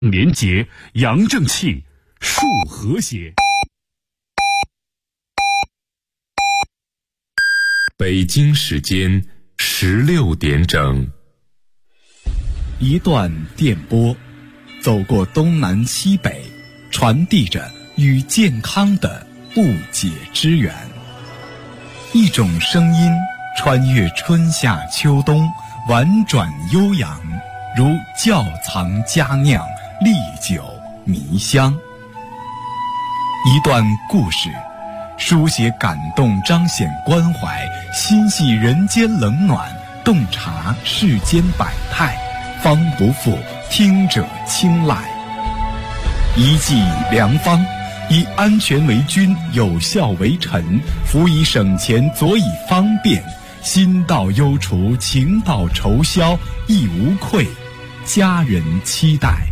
廉洁，阳正气，树和谐。 北京时间16点整。 一段电波，走过东南西北，传递着与健康的不解之缘。一种声音穿越春夏秋冬，婉转悠扬，如窖藏佳酿，历久弥香。一段故事，书写感动，彰显关怀，心系人间冷暖，洞察世间百态，方不负听者青睐。一剂良方，以安全为君，有效为臣，辅以省钱，佐以方便，心到忧除，情到愁消，亦无愧，家人期待。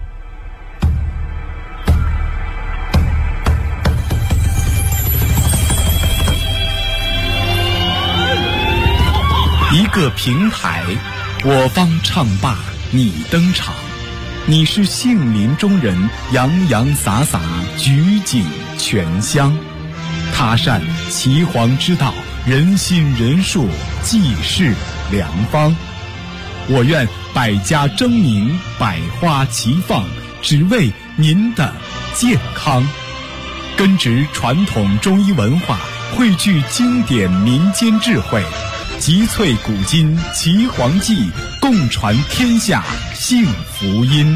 一个平台，我方唱罢你登场，你是杏林中人，洋洋洒洒，举景全香。他善岐黄之道，人心人术，济世良方。我愿百家争鸣，百花齐放，只为您的健康。根植传统中医文化，汇聚经典民间智慧，集萃古今岐黄记，共传天下幸福音。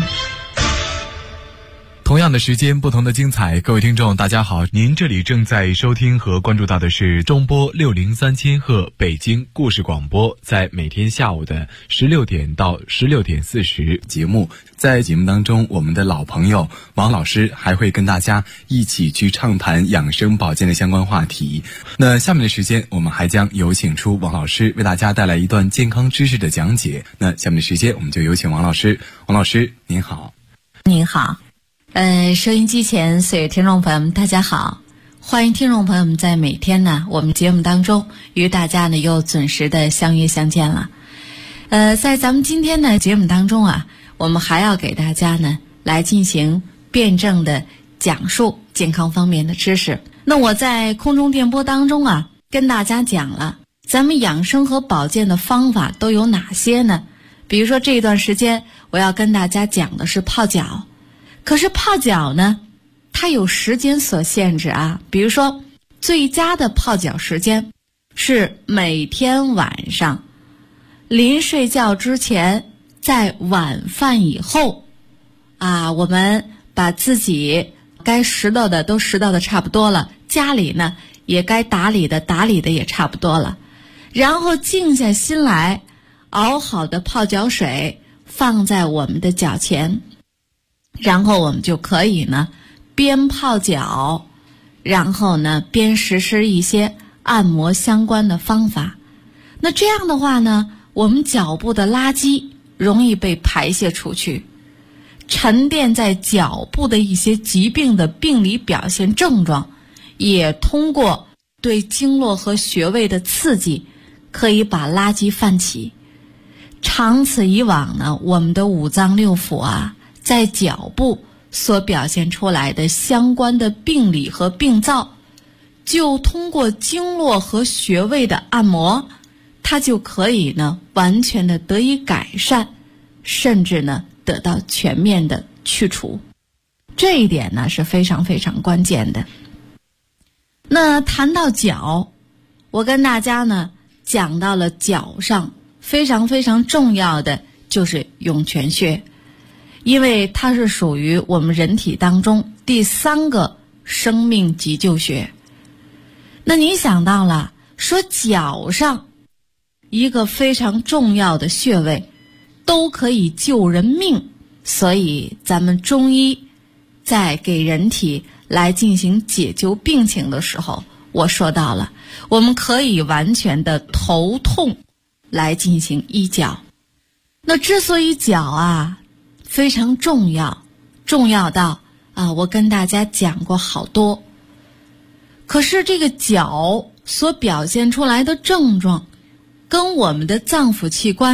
同样的时间，不同的精彩。各位听众大家好，您这里正在收听和关注到的是中波603千赫北京故事广播，在每天下午的16点到16点40节目。在节目当中，我们的老朋友王老师还会跟大家一起去畅谈养生保健的相关话题。那下面的时间，我们还将有请出王老师为大家带来一段健康知识的讲解。那下面的时间，我们就有请王老师。王老师您好。 您好。收音机前所有听众朋友们大家好，欢迎听众朋友们在每天呢我们节目当中与大家呢又准时的相约相见了。在咱们今天的节目当中啊，我们还要给大家呢来进行辩证的讲述健康方面的知识。那我在空中电波当中啊跟大家讲了咱们养生和保健的方法都有哪些呢？比如说这段时间我要跟大家讲的是泡脚。可是泡脚呢，它有时间所限制啊。比如说，最佳的泡脚时间是每天晚上临睡觉之前，在晚饭以后啊，我们把自己该拾掇的都拾掇的差不多了，家里呢也该打理的也差不多了，然后静下心来，熬好的泡脚水放在我们的脚前。然后我们就可以呢边泡脚，然后呢边实施一些按摩相关的方法。那这样的话呢，我们脚部的垃圾容易被排泄出去，沉淀在脚部的一些疾病的病理表现症状，也通过对经络和穴位的刺激，可以把垃圾泛起。长此以往呢，我们的五脏六腑啊在脚部所表现出来的相关的病理和病灶，就通过经络和穴位的按摩，它就可以呢完全的得以改善，甚至呢得到全面的去除。这一点呢是非常非常关键的。那谈到脚，我跟大家呢讲到了脚上非常非常重要的就是涌泉穴。因为它是属于我们人体当中第3个生命急救穴。那你想到了说脚上一个非常重要的穴位都可以救人命，所以咱们中医在给人体来进行解救病情的时候，我说到了我们可以完全的头痛来进行医脚。那之所以脚啊非常重要，重要到我跟大家讲过好多。可是这个脚所表现出来的症状跟我们的脏腑器官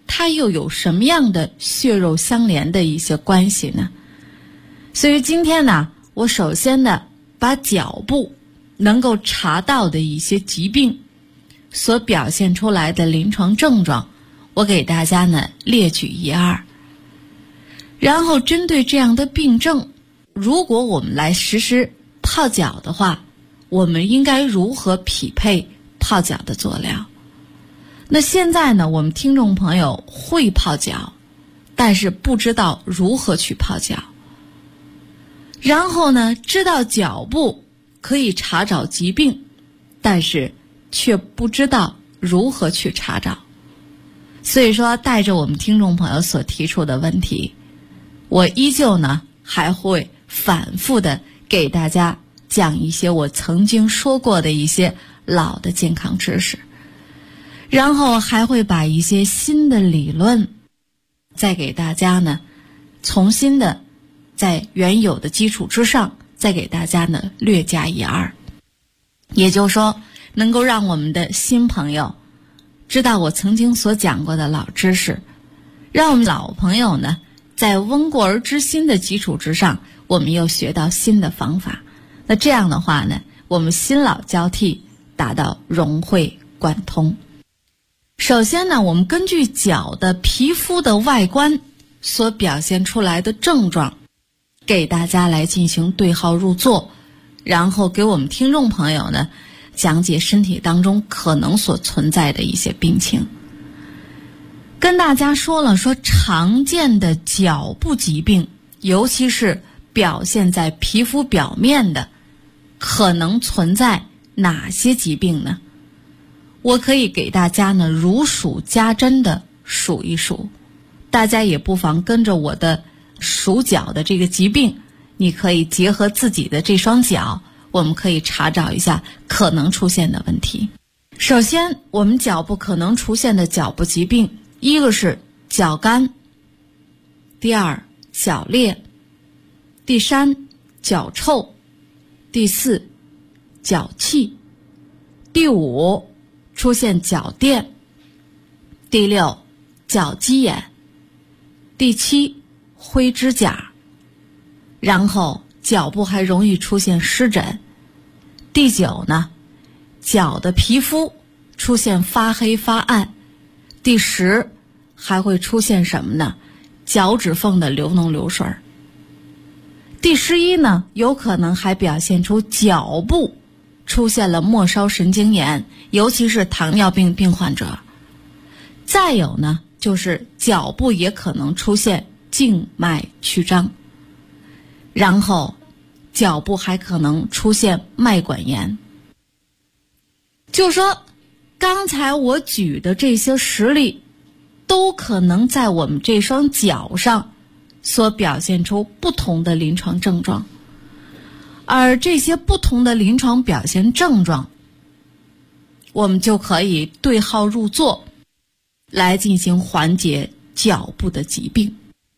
它又有什么样的血肉相连的一些关系呢？所以今天呢，我首先呢，把脚部能够查到的一些疾病所表现出来的临床症状，我给大家呢列举一二。然后针对这样的病症，如果我们来实施泡脚的话，我们应该如何匹配泡脚的佐料？那现在呢，我们听众朋友会泡脚，但是不知道如何去泡脚。然后呢，知道脚部可以查找疾病，但是却不知道如何去查找。所以说，带着我们听众朋友所提出的问题，我依旧呢还会反复的给大家讲一些我曾经说过的一些老的健康知识，然后还会把一些新的理论再给大家呢重新的在原有的基础之上再给大家呢略加一二。也就是说，能够让我们的新朋友知道我曾经所讲过的老知识，让我们老朋友呢在温故而知新的基础之上，我们又学到新的方法。那这样的话呢，我们新老交替，达到融会贯通。首先呢，我们根据脚的皮肤的外观所表现出来的症状，给大家来进行对号入座，然后给我们听众朋友呢讲解身体当中可能所存在的一些病情。跟大家说了，说常见的脚部疾病，尤其是表现在皮肤表面的，可能存在哪些疾病呢？我可以给大家呢如数家珍的数一数，大家也不妨跟着我的数脚的这个疾病，你可以结合自己的这双脚，我们可以查找一下可能出现的问题。首先，我们脚部可能出现的脚部疾病，一个是脚干，第二脚裂，第三脚臭，第四脚气，第五出现脚垫，第六脚鸡眼，第七灰指甲，然后脚部还容易出现湿疹，第九呢，脚的皮肤出现发黑发暗，第十还会出现什么呢？脚趾缝的流脓流水。第11呢，有可能还表现出脚部出现了末梢神经炎，尤其是糖尿病病患者。再有呢，就是脚部也可能出现静脉曲张，然后脚部还可能出现脉管炎。就说刚才我举的这些实例，都可能在我们这双脚上所表现出不同的临床症状，而这些不同的临床表现症状，我们就可以对号入座，来进行缓解脚部的疾病。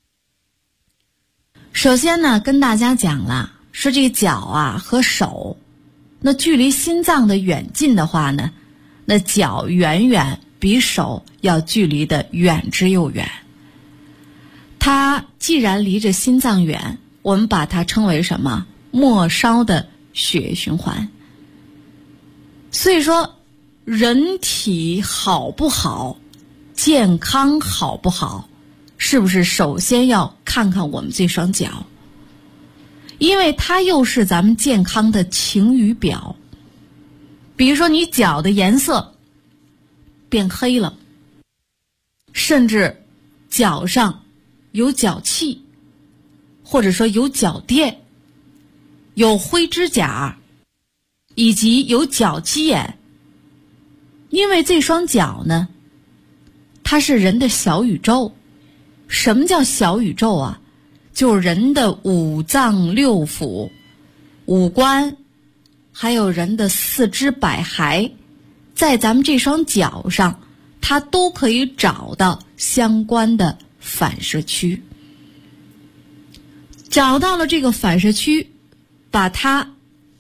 首先呢，跟大家讲了，说这个脚啊和手，那距离心脏的远近的话呢，那脚远远比手要距离的远之又远。它既然离着心脏远，我们把它称为什么？末梢的血液循环。所以说，人体好不好，健康好不好，是不是首先要看看我们这双脚？因为它又是咱们健康的晴雨表。比如说你脚的颜色变黑了，甚至脚上有脚气，或者说有脚垫，有灰指甲，以及有脚鸡眼。因为这双脚呢，它是人的小宇宙。什么叫小宇宙啊？就是人的五脏六腑、五官，还有人的四肢百骸，在咱们这双脚上，它都可以找到相关的反射区。找到了这个反射区，把它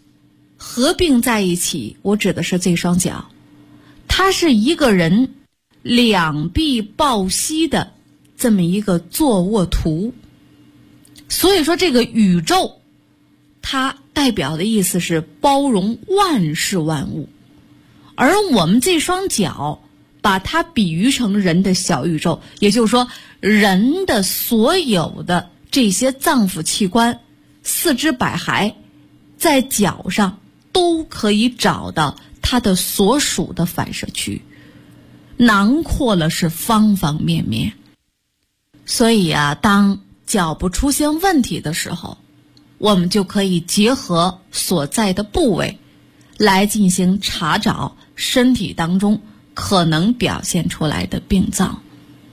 合并在一起，我指的是这双脚，它是一个人两臂抱膝的这么一个坐卧图。所以说这个宇宙它代表的意思是包容万事万物，而我们这双脚把它比喻成人的小宇宙，也就是说人的所有的这些脏腑器官、四肢百骸在脚上都可以找到它的所属的反射区，囊括了是方方面面。所以啊，当脚部出现问题的时候，我们就可以结合所在的部位来进行查找身体当中可能表现出来的病灶。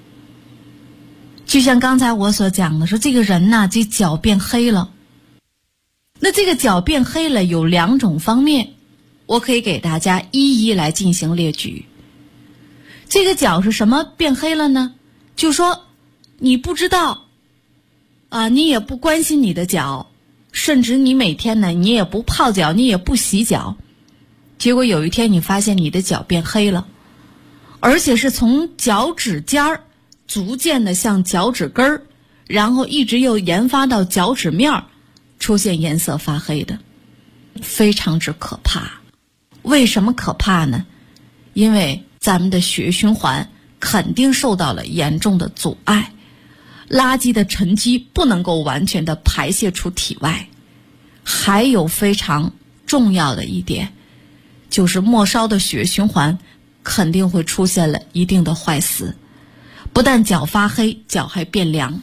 就像刚才我所讲的，说这个人呢，这脚变黑了。那这个脚变黑了有两种方面，我可以给大家一一来进行列举。这个脚是什么变黑了呢？就说你不知道啊，你也不关心你的脚，甚至你每天呢，你也不泡脚，你也不洗脚，结果有一天你发现你的脚变黑了，而且是从脚趾尖儿逐渐的向脚趾根儿，然后一直又研发到脚趾面儿，出现颜色发黑的，非常之可怕。为什么可怕呢？因为咱们的血液循环肯定受到了严重的阻碍，垃圾的沉积不能够完全的排泄出体外。还有非常重要的一点，就是末梢的血液循环肯定会出现了一定的坏死，不但脚发黑，脚还变凉。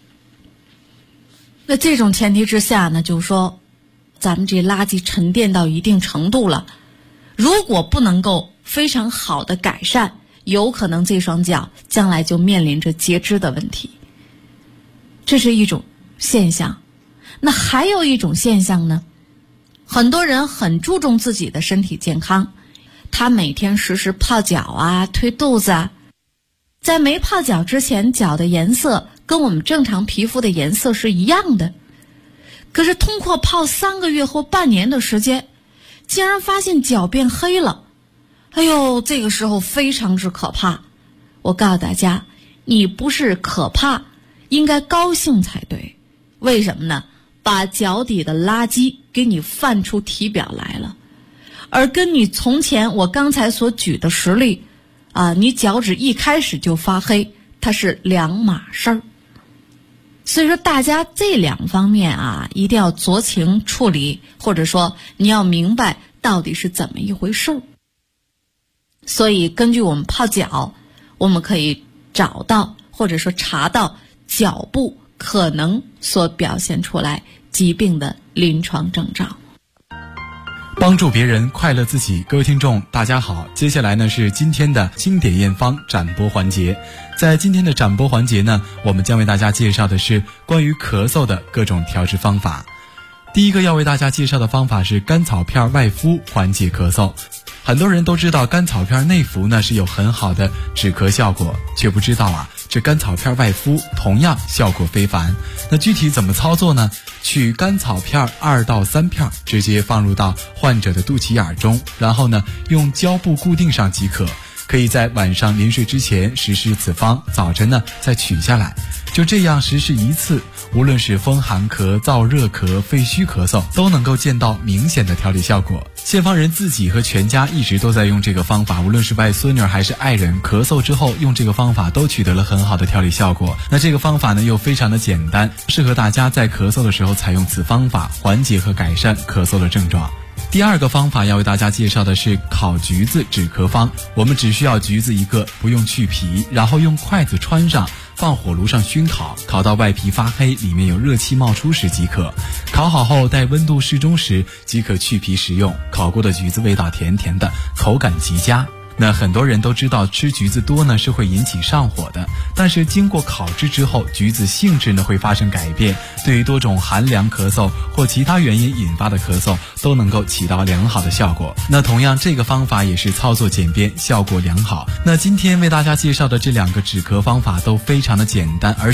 那这种前提之下呢，就是说咱们这垃圾沉淀到一定程度了，如果不能够非常好的改善，有可能这双脚将来就面临着截肢的问题。这是一种现象。那还有一种现象呢，很多人很注重自己的身体健康，他每天时时泡脚啊，推肚子啊，在没泡脚之前，脚的颜色跟我们正常皮肤的颜色是一样的。可是通过泡3个月或半年的时间，竟然发现脚变黑了。哎呦，这个时候非常之可怕。我告诉大家，你不是可怕，应该高兴才对。为什么呢？把脚底的垃圾给你泛出体表来了，而跟你从前我刚才所举的实例啊，你脚趾一开始就发黑，它是两码事儿。所以说大家这两方面啊，一定要酌情处理，或者说你要明白到底是怎么一回事儿。所以根据我们泡脚，我们可以找到或者说查到脚部可能所表现出来疾病的临床征兆。 帮助别人，快乐自己。各位听众大家好，接下来呢是今天的经典验方展播环节。在今天的展播环节呢，我们将为大家介绍的是关于咳嗽的各种调治方法。第一个要为大家介绍的方法是甘草片外敷缓解咳嗽。很多人都知道甘草片内服呢是有很好的止咳效果，却不知道啊，这甘草片外敷同样效果非凡。那具体怎么操作呢？取甘草片2到3片，直接放入到患者的肚脐眼中，然后呢用胶布固定上即可。可以在晚上临睡之前实施此方，早晨呢再取下来。就这样实施一次，无论是风寒咳、燥热咳、肺虚咳嗽，都能够见到明显的调理效果。现方人自己和全家一直都在用这个方法，无论是外孙女还是爱人，咳嗽之后用这个方法都取得了很好的调理效果。那这个方法呢又非常的简单，适合大家在咳嗽的时候采用此方法，缓解和改善咳嗽的症状。第二个方法要为大家介绍的是烤橘子止咳方。我们只需要橘子一个，不用去皮，然后用筷子穿上，放火炉上熏烤，烤到外皮发黑，里面有热气冒出时即可。烤好后待温度适中时即可去皮食用。烤过的橘子味道甜甜的，口感极佳。那很多人都知道吃橘子多呢是会引起上火的，但是经过烤制之后，橘子性质呢会发生改变，对于多种寒凉咳嗽或其他原因引发的咳嗽都能够起到良好的效果。那同样这个方法也是操作简便，效果良好。那今天为大家介绍的这2个止咳方法都非常的简单，而且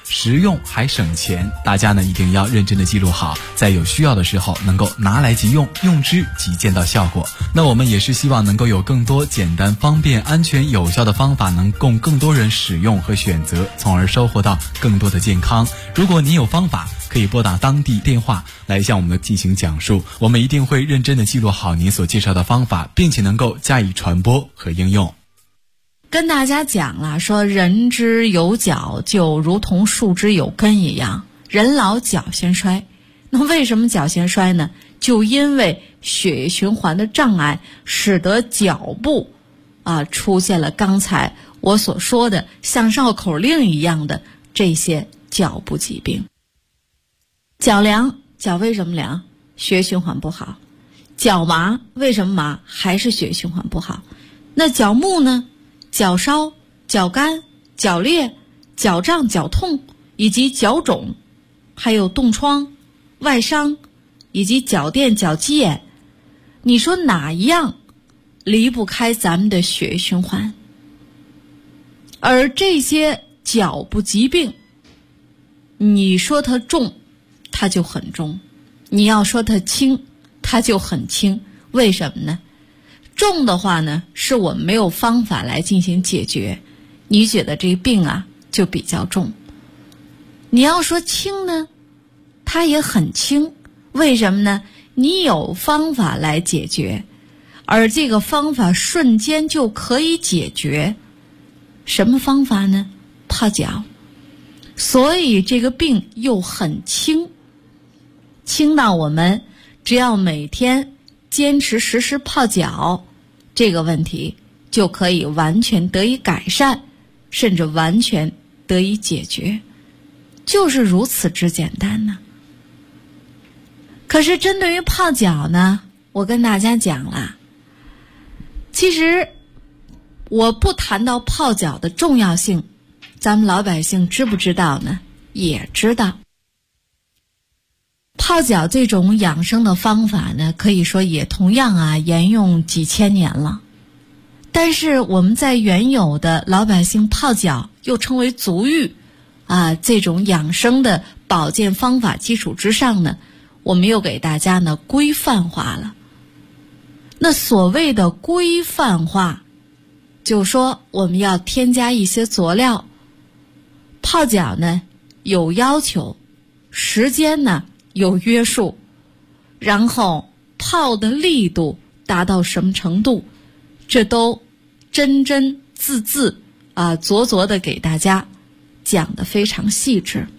实用还省钱，大家呢一定要认真的记录好，在有需要的时候能够拿来即用，用之即见到效果。那我们也是希望能够有更多简单、方便、安全、有效的方法，能供更多人使用和选择，从而收获到更多的健康。如果您有方法，可以拨打当地电话来向我们进行讲述，我们一定会认真的记录好您所介绍的方法，并且能够加以传播和应用。 跟大家讲了，说人之有脚就如同树之有根一样，人老脚先衰。那为什么脚先衰呢？就因为血液循环的障碍，使得脚部出现了刚才我所说的像绕口令一样的这些脚部疾病。脚凉，脚为什么凉？血液循环不好。脚麻，为什么麻？还是血液循环不好。那脚木呢？脚烧、脚干、脚裂、脚胀、脚痛，以及脚肿，还有冻疮、外伤，以及脚垫、脚鸡眼。你说哪一样离不开咱们的血液循环？而这些脚部疾病，你说它重，它就很重；你要说它轻，它就很轻。为什么呢？重的话呢，是我们没有方法来进行解决，你觉得这病就比较重。你要说轻呢，它也很轻。为什么呢？你有方法来解决，而这个方法瞬间就可以解决。什么方法呢？泡脚。所以这个病又很轻，轻到我们只要每天坚持实施泡脚，这个问题就可以完全得以改善，甚至完全得以解决，就是如此之简单呢。可是针对于泡脚呢，我跟大家讲了，其实我不谈到泡脚的重要性，咱们老百姓知不知道呢？也知道。泡脚这种养生的方法呢，可以说也同样沿用几千年了。但是我们在原有的老百姓泡脚，又称为足浴这种养生的保健方法基础之上呢，我们又给大家呢规范化了。那所谓的规范化，就说我们要添加一些佐料，泡脚呢有要求，时间呢有约束，然后泡的力度达到什么程度，这都真真字字凿凿的给大家讲得非常细致。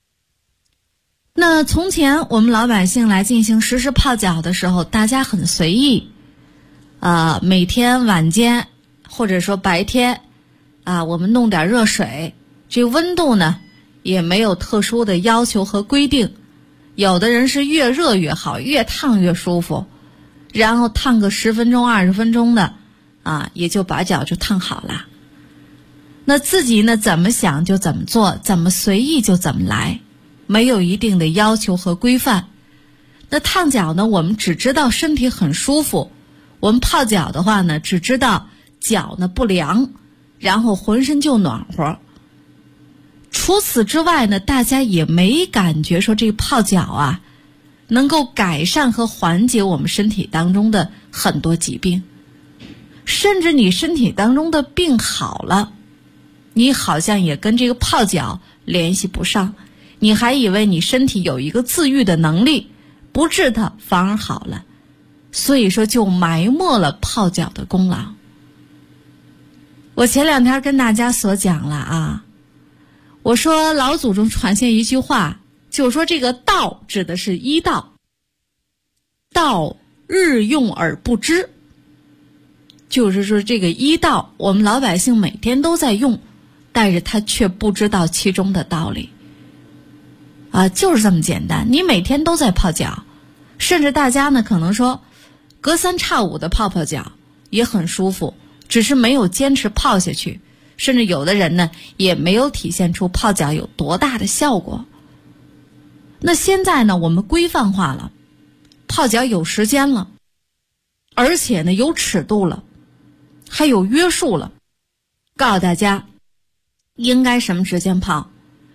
那从前我们老百姓来进行实施泡脚的时候，大家很随意每天晚间或者说白天我们弄点热水，这温度呢也没有特殊的要求和规定。有的人是越热越好，越烫越舒服，然后烫个10分钟20分钟的也就把脚就烫好了。那自己呢怎么想就怎么做，怎么随意就怎么来，没有一定的要求和规范。那烫脚呢，我们只知道身体很舒服，我们泡脚的话呢，只知道脚呢不凉，然后浑身就暖和。除此之外呢，大家也没感觉说这泡脚能够改善和缓解我们身体当中的很多疾病。甚至你身体当中的病好了，你好像也跟这个泡脚联系不上，你还以为你身体有一个自愈的能力，不治它反而好了，所以说就埋没了泡脚的功劳。我前2天跟大家所讲了我说老祖宗传下一句话，就说这个道指的是医道，道日用而不知，就是说这个医道我们老百姓每天都在用，但是他却不知道其中的道理就是这么简单。你每天都在泡脚，甚至大家呢可能说隔3差5的泡泡脚也很舒服，只是没有坚持泡下去，甚至有的人呢也没有体现出泡脚有多大的效果。那现在呢我们规范化了，泡脚有时间了，而且呢有尺度了，还有约束了，告诉大家应该什么时间泡，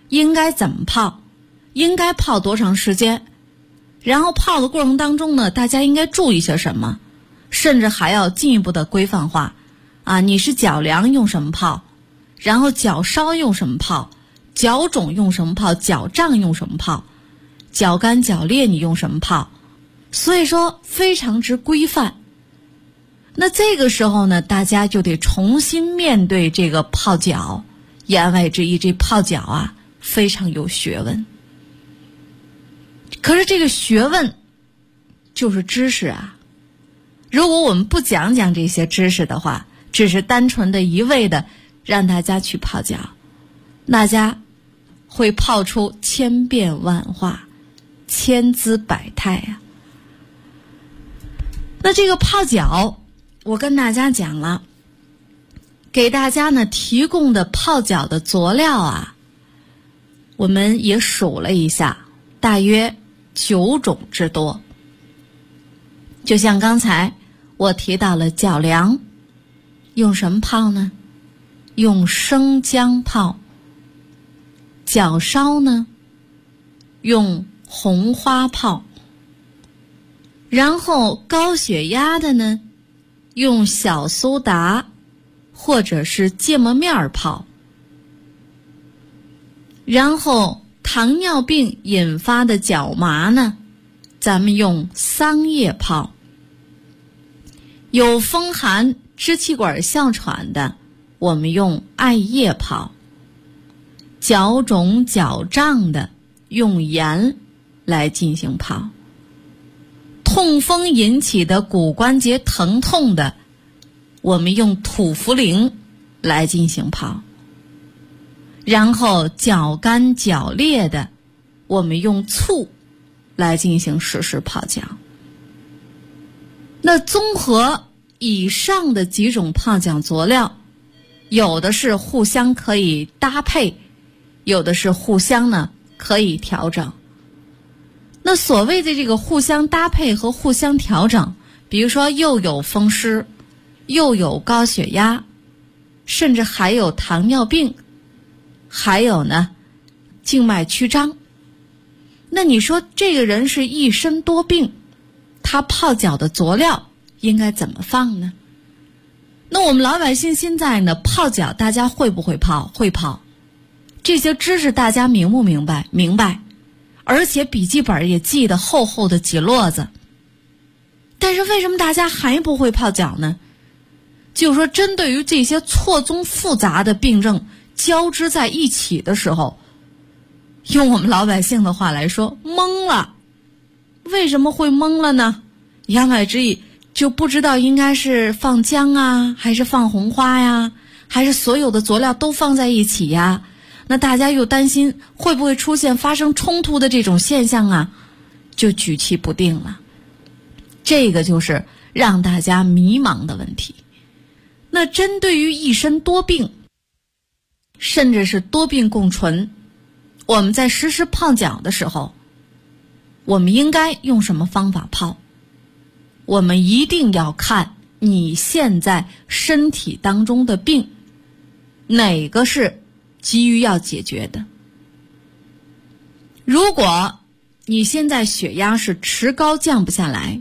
应该怎么泡，应该泡多长时间，然后泡的过程当中呢，大家应该注意些什么，甚至还要进一步的规范化啊，你是脚凉用什么泡，然后脚烧用什么泡，脚肿用什么泡，脚胀用什么泡，脚干脚裂你用什么泡，所以说非常之规范。那这个时候呢，大家就得重新面对这个泡脚。言外之意，这泡脚啊非常有学问。可是这个学问就是知识啊，如果我们不讲讲这些知识的话，只是单纯的一味的让大家去泡脚，大家会泡出千变万化，千姿百态啊。那这个泡脚我跟大家讲了，给大家呢提供的泡脚的佐料啊，我们也数了一下，大约9种之多。就像刚才我提到了脚凉，用什么泡呢？用生姜泡。脚烧呢，用红花泡。然后高血压的呢，用小苏打或者是芥末面泡。然后糖尿病引发的脚麻呢，咱们用桑叶泡。有风寒支气管哮喘的，我们用艾叶泡。脚肿脚胀的，用盐来进行泡。痛风引起的骨关节疼痛的，我们用土茯苓来进行泡。然后脚干脚裂的，我们用醋来进行实施泡脚。那综合以上的几种泡脚佐料，有的是互相可以搭配，有的是互相呢可以调整。那所谓的这个互相搭配和互相调整，比如说又有风湿，又有高血压，甚至还有糖尿病，还有呢静脉曲张。那你说这个人是一身多病，他泡脚的佐料应该怎么放呢？那我们老百姓现在呢泡脚，大家会不会泡？会泡。这些知识大家明不明白？明白。而且笔记本也记得厚厚的几摞子。但是为什么大家还不会泡脚呢？就是说针对于这些错综复杂的病症交织在一起的时候，用我们老百姓的话来说，懵了。为什么会懵了呢？言外之意就不知道应该是放姜啊，还是放红花呀，还是所有的佐料都放在一起呀？那大家又担心会不会出现发生冲突的这种现象啊，就举棋不定了。这个就是让大家迷茫的问题。那针对于一身多病，甚至是多病共存，我们在实施泡脚的时候，我们应该用什么方法泡？我们一定要看你现在身体当中的病，哪个是急于要解决的。如果你现在血压是持高降不下来，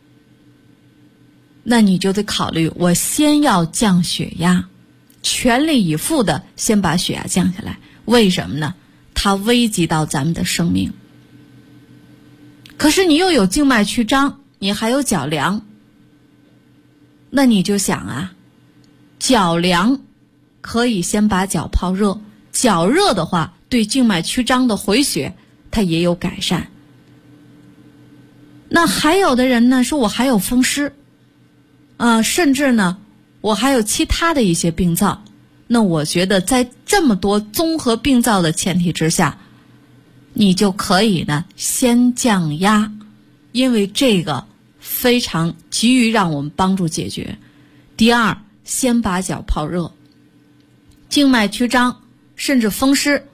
那你就得考虑，我先要降血压，全力以赴的先把血压降下来。为什么呢？它危及到咱们的生命。可是你又有静脉曲张，你还有脚凉，那你就想啊，脚凉可以先把脚泡热，脚热的话对静脉曲张的回血它也有改善。那还有的人呢说我还有风湿，甚至呢我还有其他的一些病灶，那我觉得在这么多综合病灶的前提之下，你就可以呢先降压，因为这个非常急于让我们帮助解决。第二，先把脚泡热。静脉曲张甚至风湿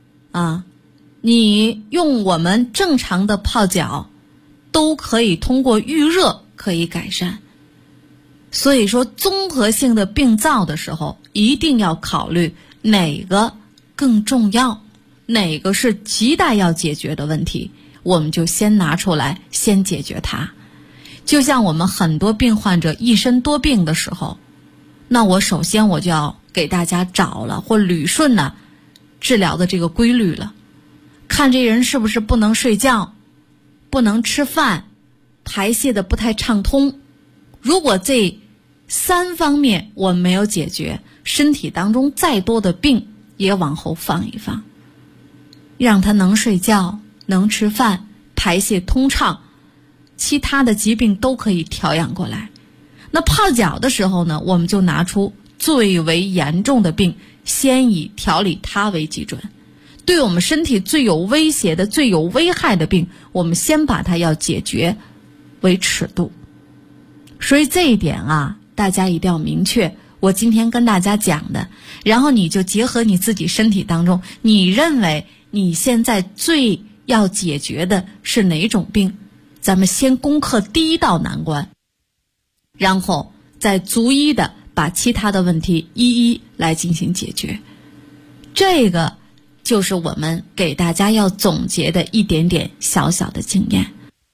你用我们正常的泡脚都可以通过预热可以改善。所以说综合性的病灶的时候，一定要考虑哪个更重要， 哪个是亟待要解决的问题，我们就先拿出来，先解决它。就像我们很多病患者一身多病的时候，那我首先我就要给大家找了或捋顺了治疗的这个规律了，看这人是不是不能睡觉，不能吃饭，排泄的不太畅通。如果这3方面我们没有解决，身体当中再多的病也往后放一放，让他能睡觉，能吃饭，排泄通畅，其他的疾病都可以调养过来。那泡脚的时候呢，我们就拿出最为严重的病，先以调理它为基准，对我们身体最有威胁的、最有危害的病，我们先把它要解决为尺度。所以这一点啊，大家一定要明确我今天跟大家讲的，然后你就结合你自己身体当中，你认为你现在最要解决的是哪种病，咱们先攻克第一道难关，然后再逐一的把其他的问题一一来进行解决。这个就是我们给大家要总结的一点点小小的经验。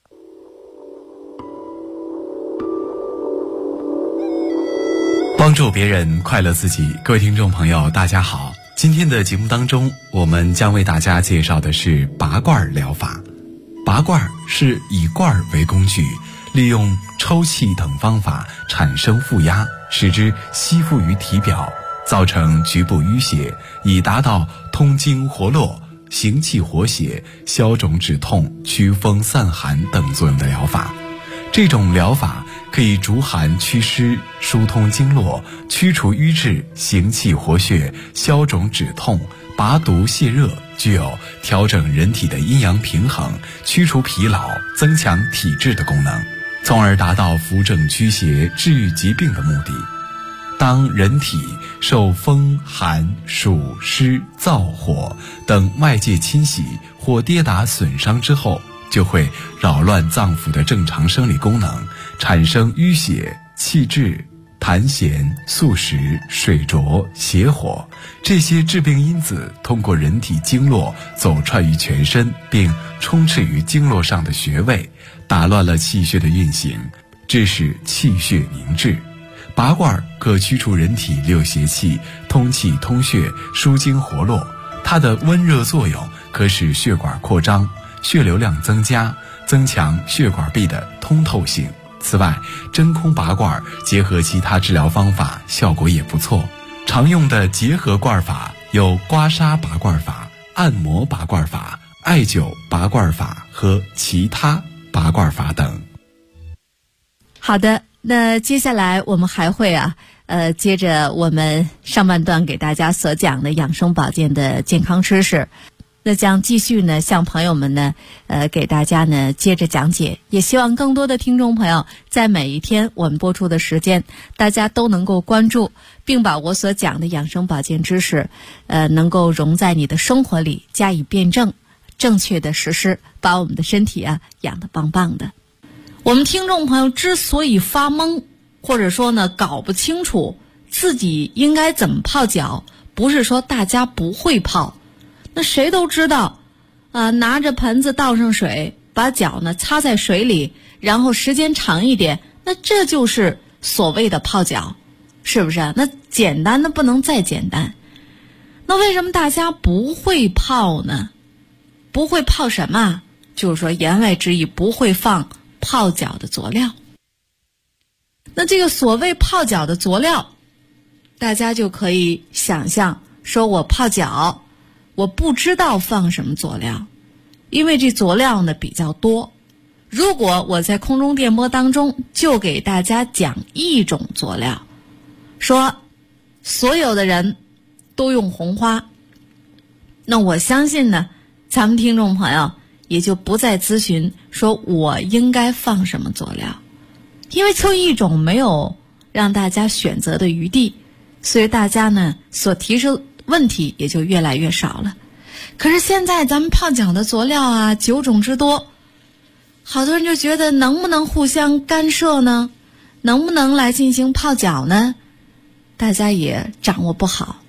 帮助别人，快乐自己。各位听众朋友，大家好。今天的节目当中，我们将为大家介绍的是拔罐疗法。拔罐是以罐为工具，利用抽气等方法产生负压，使之吸附于体表，造成局部淤血，以达到通经活络、行气活血、消肿止痛、祛风散寒等作用的疗法。这种疗法可以逐寒祛湿、疏通经络、驱除瘀滞、行气活血、消肿止痛、拔毒泻热，具有调整人体的阴阳平衡、驱除疲劳、增强体质的功能，从而达到扶正驱邪、治愈疾病的目的。当人体受风、寒、暑、湿、燥、火等外界侵袭或跌打损伤之后，就会扰乱脏腑的正常生理功能，产生淤血、气滞、痰涎、宿食、水浊、邪火，这些致病因子通过人体经络走串于全身，并充斥于经络上的穴位，打乱了气血的运行，致使气血凝滞。拔罐可驱除人体六邪气，通气通血，疏经活络。它的温热作用可使血管扩张，血流量增加，增强血管壁的通透性。此外，真空拔罐结合其他治疗方法，效果也不错。常用的结合罐法有刮痧拔罐法、按摩拔罐法、艾灸拔罐法和其他拔罐法等。 好的，那接下来我们还会接着我们上半段给大家所讲的养生保健的健康知识，那将继续呢向朋友们呢给大家呢接着讲解。也希望更多的听众朋友在每一天我们播出的时间，大家都能够关注，并把我所讲的养生保健知识能够融在你的生活里，加以辩证，正确的实施，把我们的身体养得棒棒的。我们听众朋友之所以发懵，或者说呢搞不清楚自己应该怎么泡脚，不是说大家不会泡，那谁都知道拿着盆子倒上水，把脚呢擦在水里，然后时间长一点，那这就是所谓的泡脚，是不是？那简单的不能再简单。那为什么大家不会泡呢？不会泡什么？就是说言外之意，不会放泡脚的佐料。那这个所谓泡脚的佐料，大家就可以想象，说我泡脚，我不知道放什么佐料，因为这佐料呢比较多。如果我在空中电波当中就给大家讲一种佐料，说所有的人都用红花，那我相信呢，咱们听众朋友也就不再咨询说我应该放什么佐料，因为就一种没有让大家选择的余地，所以大家呢所提出问题也就越来越少了。可是现在咱们泡脚的佐料9种之多，好多人就觉得能不能互相干涉呢？能不能来进行泡脚呢？大家也掌握不好。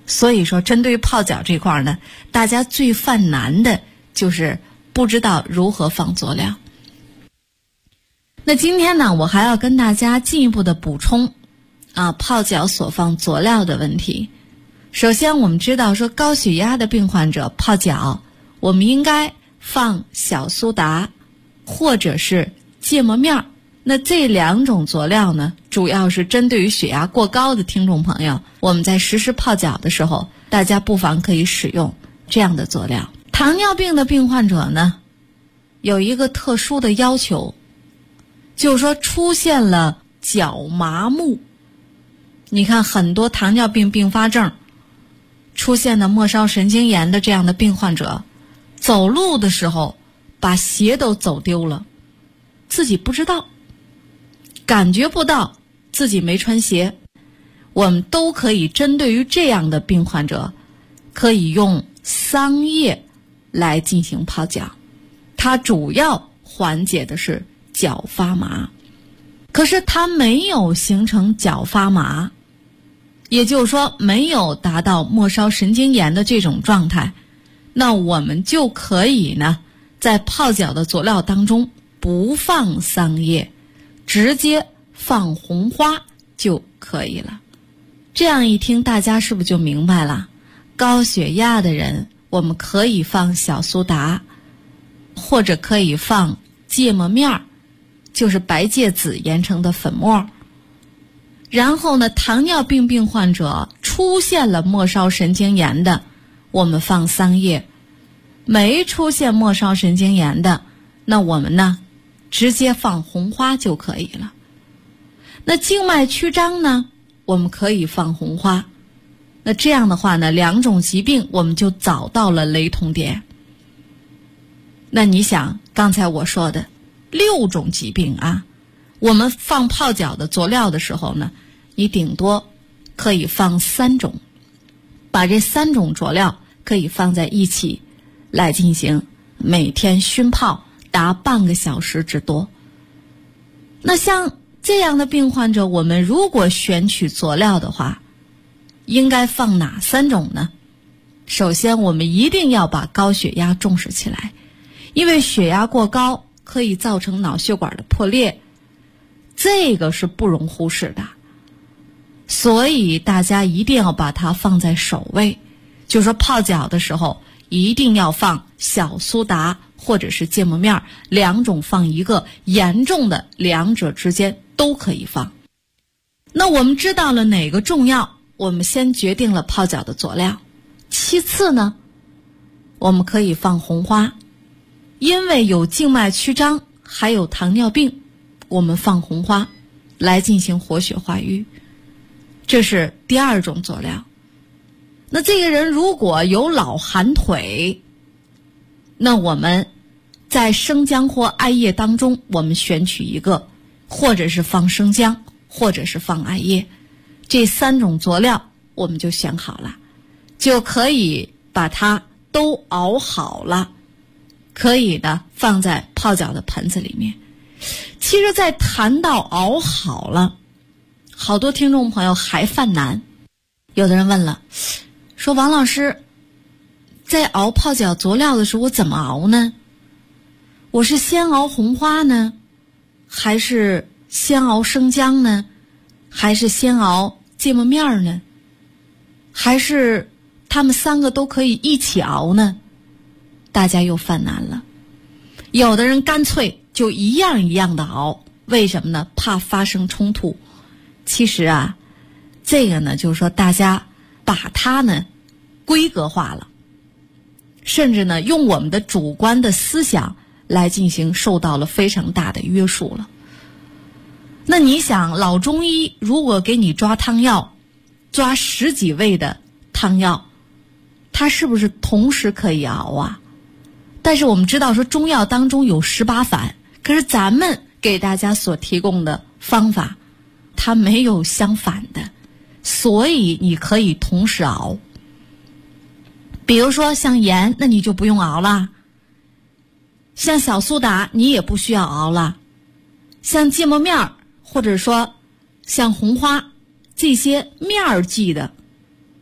所以说针对于泡脚这块呢，大家最犯难的就是不知道如何放佐料。那今天呢，我还要跟大家进一步的补充泡脚所放佐料的问题。首先我们知道说高血压的病患者泡脚，我们应该放小苏打或者是芥末面。那这两种佐料呢，主要是针对于血压过高的听众朋友，我们在实施泡脚的时候，大家不妨可以使用这样的佐料。糖尿病的病患者呢，有一个特殊的要求，就是说出现了脚麻木。你看很多糖尿病并发症出现的末梢神经炎的这样的病患者，走路的时候把鞋都走丢了，自己不知道，感觉不到自己没穿鞋。我们都可以针对于这样的病患者，可以用桑叶来进行泡脚，它主要缓解的是脚发麻。可是它没有形成脚发麻，也就是说没有达到末梢神经炎的这种状态，那我们就可以呢，在泡脚的佐料当中不放桑叶，直接放红花就可以了。这样一听，大家是不是就明白了？高血压的人，我们可以放小苏打，或者可以放芥末面，就是白芥子研成的粉末。然后呢，糖尿病病患者出现了末梢神经炎的，我们放桑叶；没出现末梢神经炎的，那我们呢，直接放红花就可以了。那静脉曲张呢，我们可以放红花。那这样的话呢，两种疾病我们就找到了雷同点。那你想，刚才我说的6种疾病我们放泡脚的佐料的时候呢，你顶多可以放3种，把这3种佐料可以放在一起来进行每天熏泡达半个小时之多。那像这样的病患者，我们如果选取佐料的话，应该放哪3种呢？首先我们一定要把高血压重视起来，因为血压过高可以造成脑血管的破裂，这个是不容忽视的。所以大家一定要把它放在首位，就是说泡脚的时候一定要放小苏打或者是芥末面，2种放一个，严重的2者之间都可以放。那我们知道了哪个重要，我们先决定了泡脚的佐料。其次呢，我们可以放红花，因为有静脉曲张还有糖尿病，我们放红花来进行活血化瘀，这是第2种佐料。那这个人如果有老寒腿，那我们在生姜或艾叶当中，我们选取一个，或者是放生姜，或者是放艾叶，这3种佐料我们就选好了，就可以把它都熬好了，可以的放在泡脚的盆子里面。其实在谈到熬好了，好多听众朋友还犯难。有的人问了，说王老师，在熬泡脚佐料的时候我怎么熬呢？我是先熬红花呢，还是先熬生姜呢，还是先熬芥末面呢，还是他们3个都可以一起熬呢？大家又犯难了。有的人干脆就一样一样的熬，为什么呢？怕发生冲突。其实这个呢，就是说大家把它呢规格化了，甚至呢用我们的主观的思想来进行受到了非常大的约束了。那你想，老中医如果给你抓汤药，抓10几味的汤药，它是不是同时可以熬但是我们知道说中药当中有18反，可是咱们给大家所提供的方法它没有相反的，所以你可以同时熬。比如说像盐，那你就不用熬了；像小苏打你也不需要熬了；像芥末面或者说像红花这些面剂的，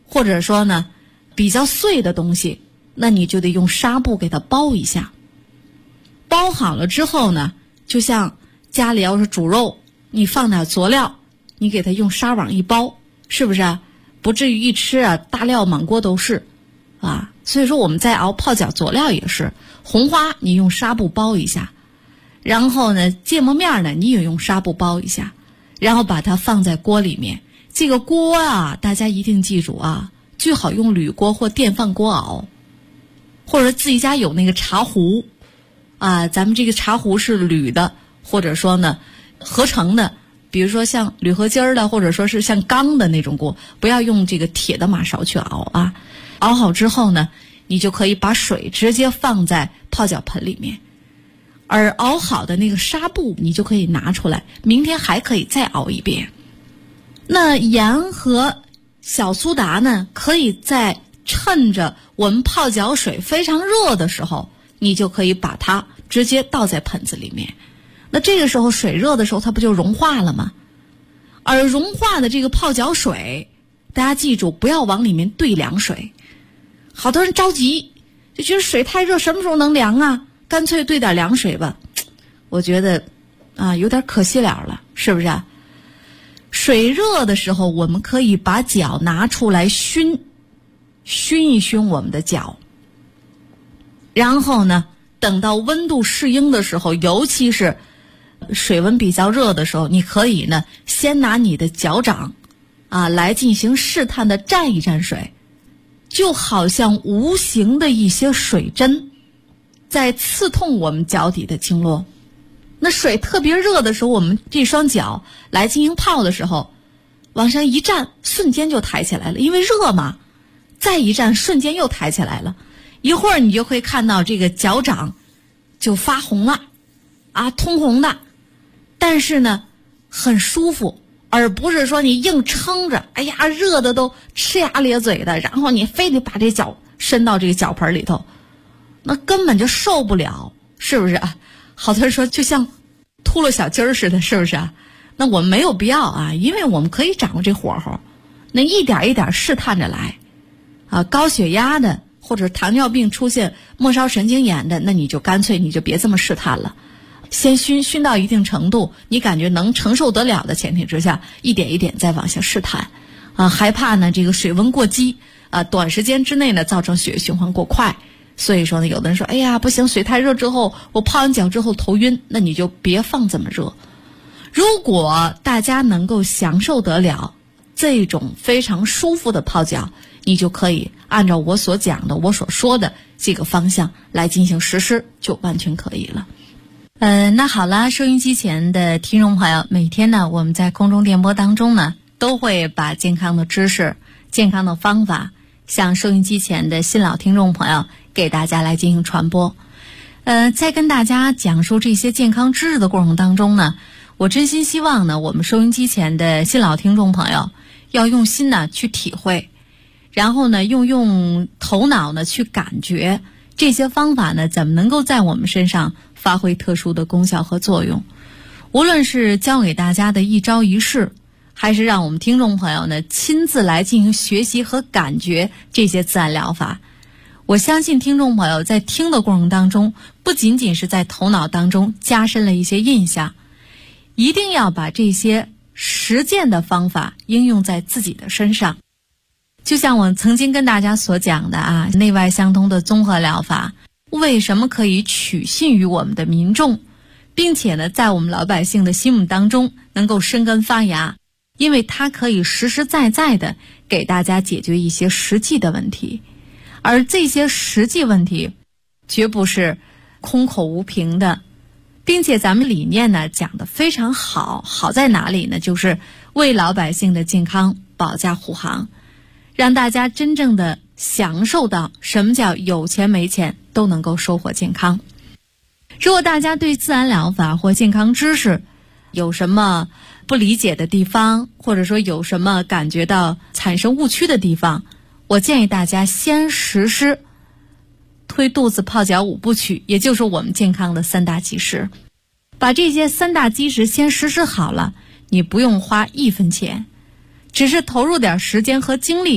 或者说呢比较碎的东西，那你就得用纱布给它包一下。包好了之后呢，就像家里要是煮肉，你放点佐料，你给它用纱网一包，是不是啊？不至于一吃啊大料满锅都是啊。所以说我们在熬泡脚佐料也是，红花你用纱布包一下，然后呢芥末面呢你也用纱布包一下，然后把它放在锅里面。这个锅啊大家一定记住啊，最好用铝锅或电饭锅熬，或者自己家有那个茶壶啊，咱们这个茶壶是铝的，或者说呢合成的，比如说像铝合金的，或者说是像钢的那种锅，不要用这个铁的马勺去熬啊。熬好之后呢，你就可以把水直接放在泡脚盆里面，而熬好的那个纱布你就可以拿出来，明天还可以再熬一遍。那盐和小苏打呢，可以在趁着我们泡脚水非常热的时候，你就可以把它直接倒在盆子里面。那这个时候水热的时候，它不就融化了吗？而融化的这个泡脚水，大家记住不要往里面兑凉水。好多人着急，就觉得水太热，什么时候能凉啊？干脆兑点凉水吧。我觉得啊，有点可惜了，是不是啊？水热的时候，我们可以把脚拿出来熏一熏我们的脚，然后呢，等到温度适应的时候，尤其是水温比较热的时候，你可以呢先拿你的脚掌啊来进行试探的蘸一蘸水，就好像无形的一些水针在刺痛我们脚底的经络。那水特别热的时候，我们这双脚来进行泡的时候，往上一站，瞬间就抬起来了，因为热嘛，再一站瞬间又抬起来了，一会儿你就会看到这个脚掌就发红了啊，通红的，但是呢很舒服，而不是说你硬撑着，哎呀热的都呲牙咧嘴的，然后你非得把这脚伸到这个脚盆里头，那根本就受不了，是不是啊？好多人说就像秃噜小鸡儿似的，是不是啊？那我们没有必要啊，因为我们可以掌握这火候，那一点一点试探着来啊。高血压的或者糖尿病出现末梢神经炎的，那你就干脆你就别这么试探了，先熏到一定程度，你感觉能承受得了的前提之下，一点一点再往下试探啊。害怕呢这个水温过激啊，短时间之内呢造成血液循环过快。所以说呢，有的人说，哎呀，不行，水太热之后，我泡完脚之后头晕，那你就别放这么热。如果大家能够享受得了这种非常舒服的泡脚，你就可以按照我所讲的、我所说的这个方向来进行实施，就完全可以了。那好了，收音机前的听众朋友，每天呢，我们在空中电波当中呢，都会把健康的知识、健康的方法，向收音机前的新老听众朋友给大家来进行传播。在跟大家讲述这些健康知识的过程当中呢，我真心希望呢，我们收音机前的新老听众朋友要用心呢去体会，然后呢用头脑呢去感觉这些方法呢怎么能够在我们身上发挥特殊的功效和作用。无论是教给大家的一招一式，还是让我们听众朋友呢亲自来进行学习和感觉这些自然疗法，我相信听众朋友在听的过程当中，不仅仅是在头脑当中加深了一些印象，一定要把这些实践的方法应用在自己的身上。就像我曾经跟大家所讲的啊，内外相通的综合疗法为什么可以取信于我们的民众，并且呢在我们老百姓的心目当中能够生根发芽，因为它可以实实在在的给大家解决一些实际的问题。而这些实际问题绝不是空口无凭的，并且咱们理念呢讲得非常好，好在哪里呢？就是为老百姓的健康保驾护航，让大家真正的享受到什么叫有钱没钱都能够收获健康。如果大家对自然疗法或健康知识有什么不理解的地方，或者说有什么感觉到产生误区的地方，我建议大家先实施推肚子泡脚5部曲，也就是我们健康的3大基石。把这些3大基石先实施好了，你不用花1分钱，只是投入点时间和精力，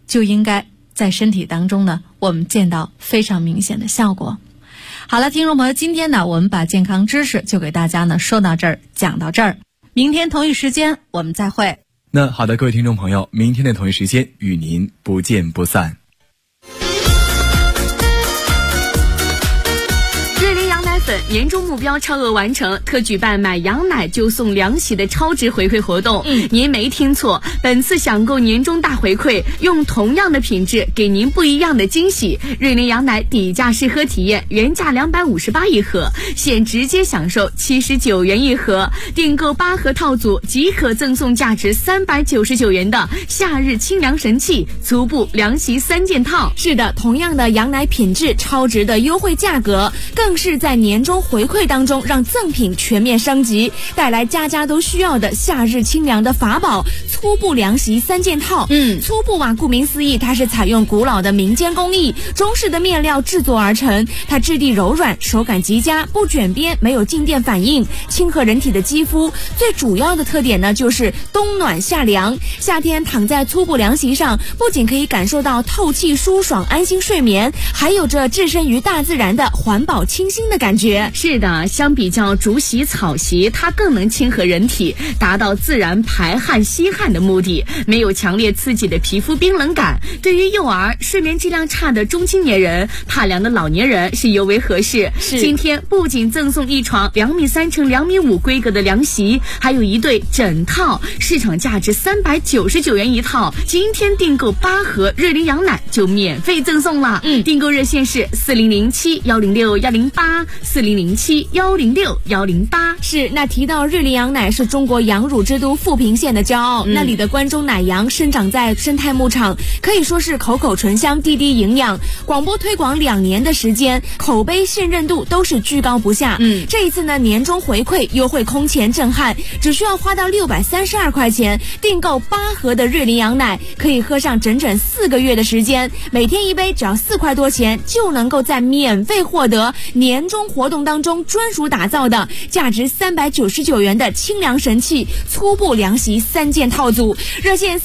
就应该在身体当中呢，我们见到非常明显的效果。好了，听众朋友，今天呢，我们把健康知识就给大家呢说到这儿，讲到这儿。明天同一时间我们再会。 那好的，各位听众朋友，明天的同一时间与您不见不散。 年终目标超额完成，特举办买羊奶就送凉席的超值回馈活动。您没听错，本次享购年终大回馈，用同样的品质给您不一样的惊喜。瑞麟羊奶底价试喝体验，原价258一盒，现直接享受79元一盒。订购8盒套组即可赠送价值399元的夏日清凉神器粗布凉席3件套。 是的，同样的羊奶品质，超值的优惠价格，更是在年终回馈当中让赠品全面升级，带来家家都需要的夏日清凉的法宝粗布凉席3件套。粗布啊，顾名思义，它是采用古老的民间工艺中式的面料制作而成，它质地柔软，手感极佳，不卷边，没有静电反应，亲和人体的肌肤。最主要的特点呢，就是冬暖夏凉。夏天躺在粗布凉席上，不仅可以感受到透气舒爽、安心睡眠，还有着置身于大自然的环保清新的感觉。 是的，相比较竹席、草席，它更能亲和人体，达到自然排汗吸汗的目的，没有强烈刺激的皮肤冰冷感。对于幼儿、睡眠质量差的中青年人、怕凉的老年人是尤为合适。今天不仅赠送一床2.3米乘2.5米规格的凉席，还有一对枕套，市场价值399元一套。今天订购8盒瑞麟羊奶就免费赠送了。订购热线是4007-106-108，4007-106-108。 是，那提到瑞麟羊奶是中国羊乳之都富平县的骄傲，那里的关中奶羊生长在生态牧场，可以说是口口醇香，滴滴营养。广播推广2年的时间，口碑信任度都是居高不下。这一次呢，年终回馈优惠空前震撼，只需要花到632块钱，订购8盒的瑞麟羊奶，可以喝上整整4个月的时间，每天1杯只要4块多钱，就能够在免费获得年终活动当中专属打造的价值399元的清凉神器粗布凉席3件套组。热线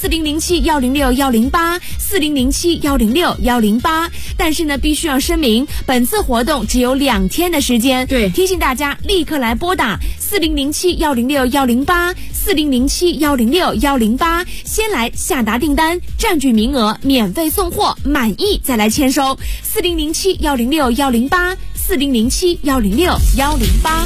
4007-106-108，4007-106-108。但是呢，必须要声明，本次活动只有2天的时间。提醒大家立刻来拨打4007-106-108， 4007-106-108，先来下达订单，占据名额，免费送货，满意再来签收。4007-106-108， 4007-106-108。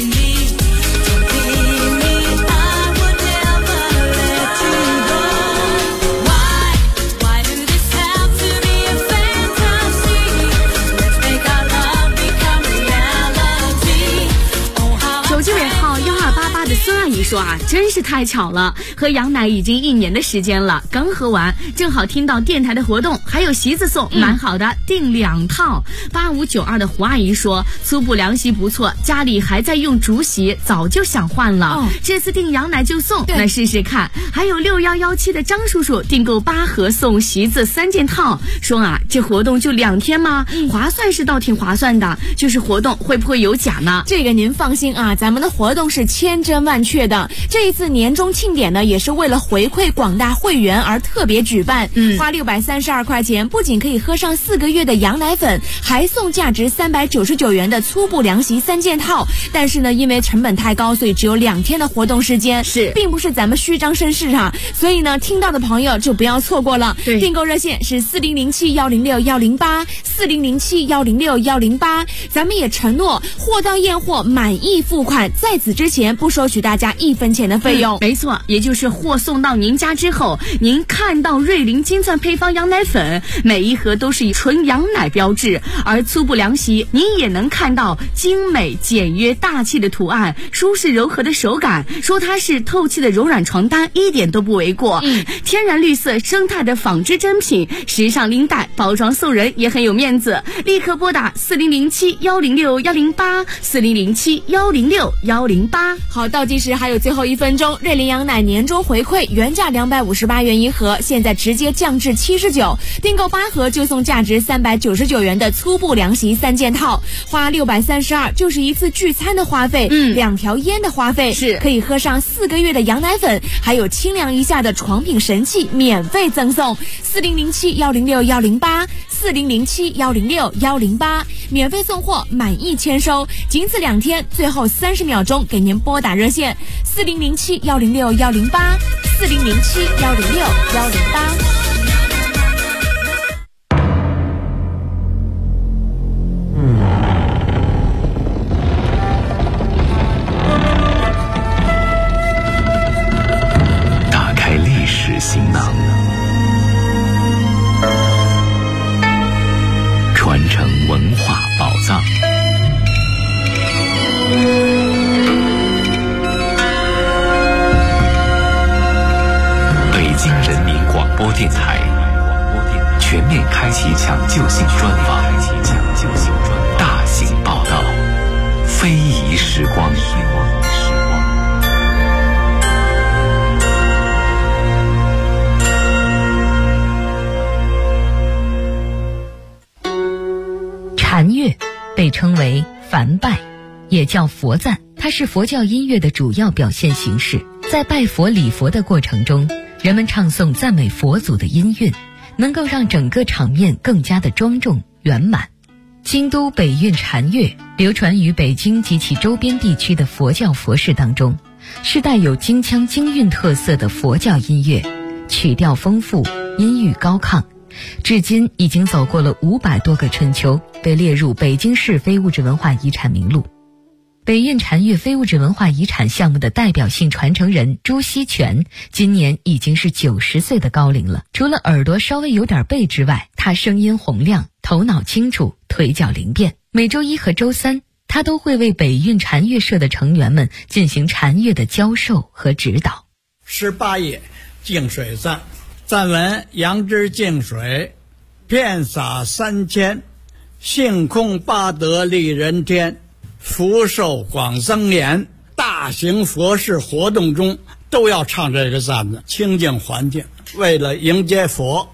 孙阿姨说啊，真是太巧了，喝羊奶已经1年的时间了，刚喝完，正好听到电台的活动，还有席子送，蛮好的，订2套。8592的胡阿姨说，粗布凉席不错，家里还在用竹席，早就想换了，这次订羊奶就送，那试试看。还有6117的张叔叔订购8盒送席子3件套，说啊，这活动就2天吗？划算是倒挺划算的，就是活动会不会有假呢？ 这个您放心啊，咱们的活动是千真万确的。这一次年终庆典呢，也是为了回馈广大会员而特别举办。花632块钱，不仅可以喝上4个月的羊奶粉，还送价值399元的粗布凉席3件套。但是呢，因为成本太高，所以只有2天的活动时间，并不是咱们虚张声势啊。所以呢，听到的朋友就不要错过了。订购热线是4007-106-108， 4007-106-108。咱们也承诺货到验货，满意付款，在此之前不收取大家1分钱的费用。 没错，也就是货送到您家之后，您看到瑞麟金钻配方羊奶粉，每一盒都是以纯羊奶标志，而粗布凉席您也能看到精美简约大气的图案，舒适柔和的手感，说它是透气的柔软床单一点都不为过。天然绿色生态的纺织真品，时尚拎带，包装送人也很有面子。立刻拨打4007-106-108，4007-106-108。 好，到今计时还有最后1分钟，瑞麟羊奶年终回馈原价258元一盒，现在直接降至79，订购8盒就送价值399元的粗布凉席3件套，花632就是一次聚餐的花费，2条烟的花费， 是可以喝上4个月的羊奶粉，还有清凉一下的床品神器免费赠送，4007-106-108，4007-106-108，免费送货，满意签收，仅此2天，最后30秒钟给您拨打热线4007-106-108，4007-106-108。 行囊，传承文化宝藏。北京人民广播电台全面开启抢救性专访，大型报道，非遗时光。 禅乐被称为梵拜，也叫佛赞，它是佛教音乐的主要表现形式。在拜佛礼佛的过程中，人们唱诵赞美佛祖的音韵，能够让整个场面更加的庄重圆满。京都北韵禅乐流传于北京及其周边地区的佛教佛事当中，是带有京腔京韵特色的佛教音乐，曲调丰富，音域高亢，至今已经走过了500多个春秋，被列入北京市非物质文化遗产名录。北韵禅乐非物质文化遗产项目的代表性传承人朱锡全，今年已经是90岁的高龄了。除了耳朵稍微有点背之外，他声音洪亮，头脑清楚，腿脚灵便。每周1和周3，他都会为北韵禅乐社的成员们进行禅乐的教授和指导。 18页净水赞，赞文：杨枝净水，遍洒3000，性空八德利人天，福寿广增延。大型佛事活动中都要唱这个赞子，清净环境，为了迎接佛。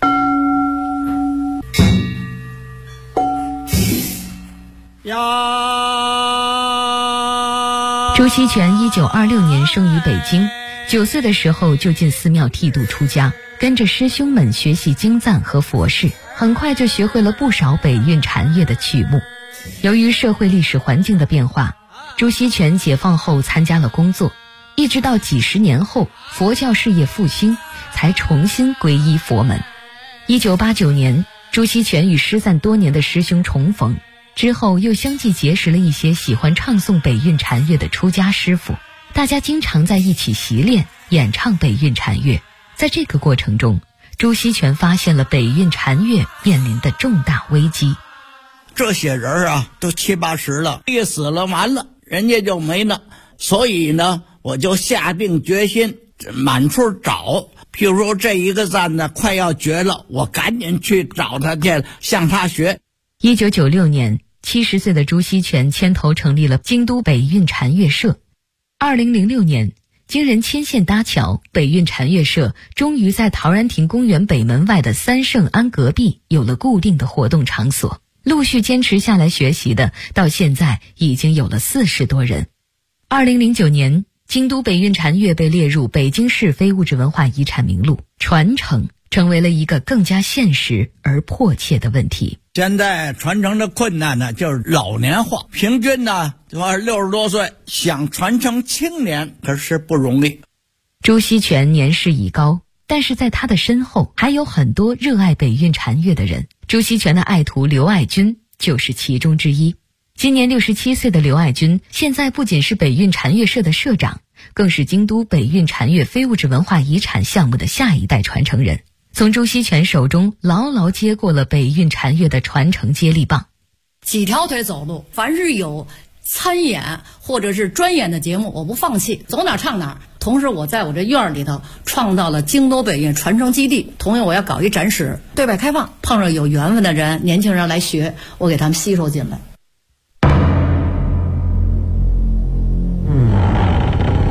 朱锡全1926年生于北京，9岁的时候就进寺庙剃度出家，跟着师兄们学习经赞和佛事，很快就学会了不少北韵禅乐的曲目。由于社会历史环境的变化，朱锡全解放后参加了工作，一直到几十年后佛教事业复兴，才重新皈依佛门。1989年，朱锡全与失散多年的师兄重逢，之后又相继结识了一些喜欢唱诵北韵禅乐的出家师傅，大家经常在一起习练演唱北韵禅乐。在这个过程中，朱锡全发现了北韵禅乐面临的重大危机。 这些人啊，都70、80了，一死了完了，人家就没了。所以呢，我就下定决心满处找。譬如说这一个赞呢快要绝了，我赶紧去找他去，向他学。 1996年，70岁的朱锡全牵头成立了京都北韵禅乐社。2006年，经人牵线搭桥，北韵禅乐社终于在陶然亭公园北门外的三圣庵隔壁有了固定的活动场所。陆续坚持下来学习的，到现在已经有了40多人。2009年，京都北韵禅乐被列入北京市非物质文化遗产名录，传承成为了一个更加现实而迫切的问题。 现在传承的困难呢，就是老年化，平均呢60多岁，想传承青年可是不容易。 朱锡全年事已高，但是在他的身后还有很多热爱北韵禅乐的人。朱锡全的爱徒刘爱军就是其中之一。今年67岁的刘爱军，现在不仅是北韵禅乐社的社长，更是京都北韵禅乐非物质文化遗产项目的下一代传承人，从朱锡全手中牢牢接过了北韵禅乐的传承接力棒。 几条腿走路，凡是有参演或者是专演的节目，我不放弃，走哪唱哪。同时我在我这院里头创造了京都北韵传承基地，同样我要搞一展示，对外开放，碰上有缘分的人，年轻人来学，我给他们吸收进来。